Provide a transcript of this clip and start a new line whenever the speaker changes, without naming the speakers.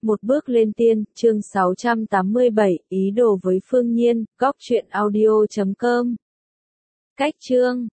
Một bước lên tiên, chương 687, ý đồ với Phương Nhiên, góc truyện audio.com. Cách chương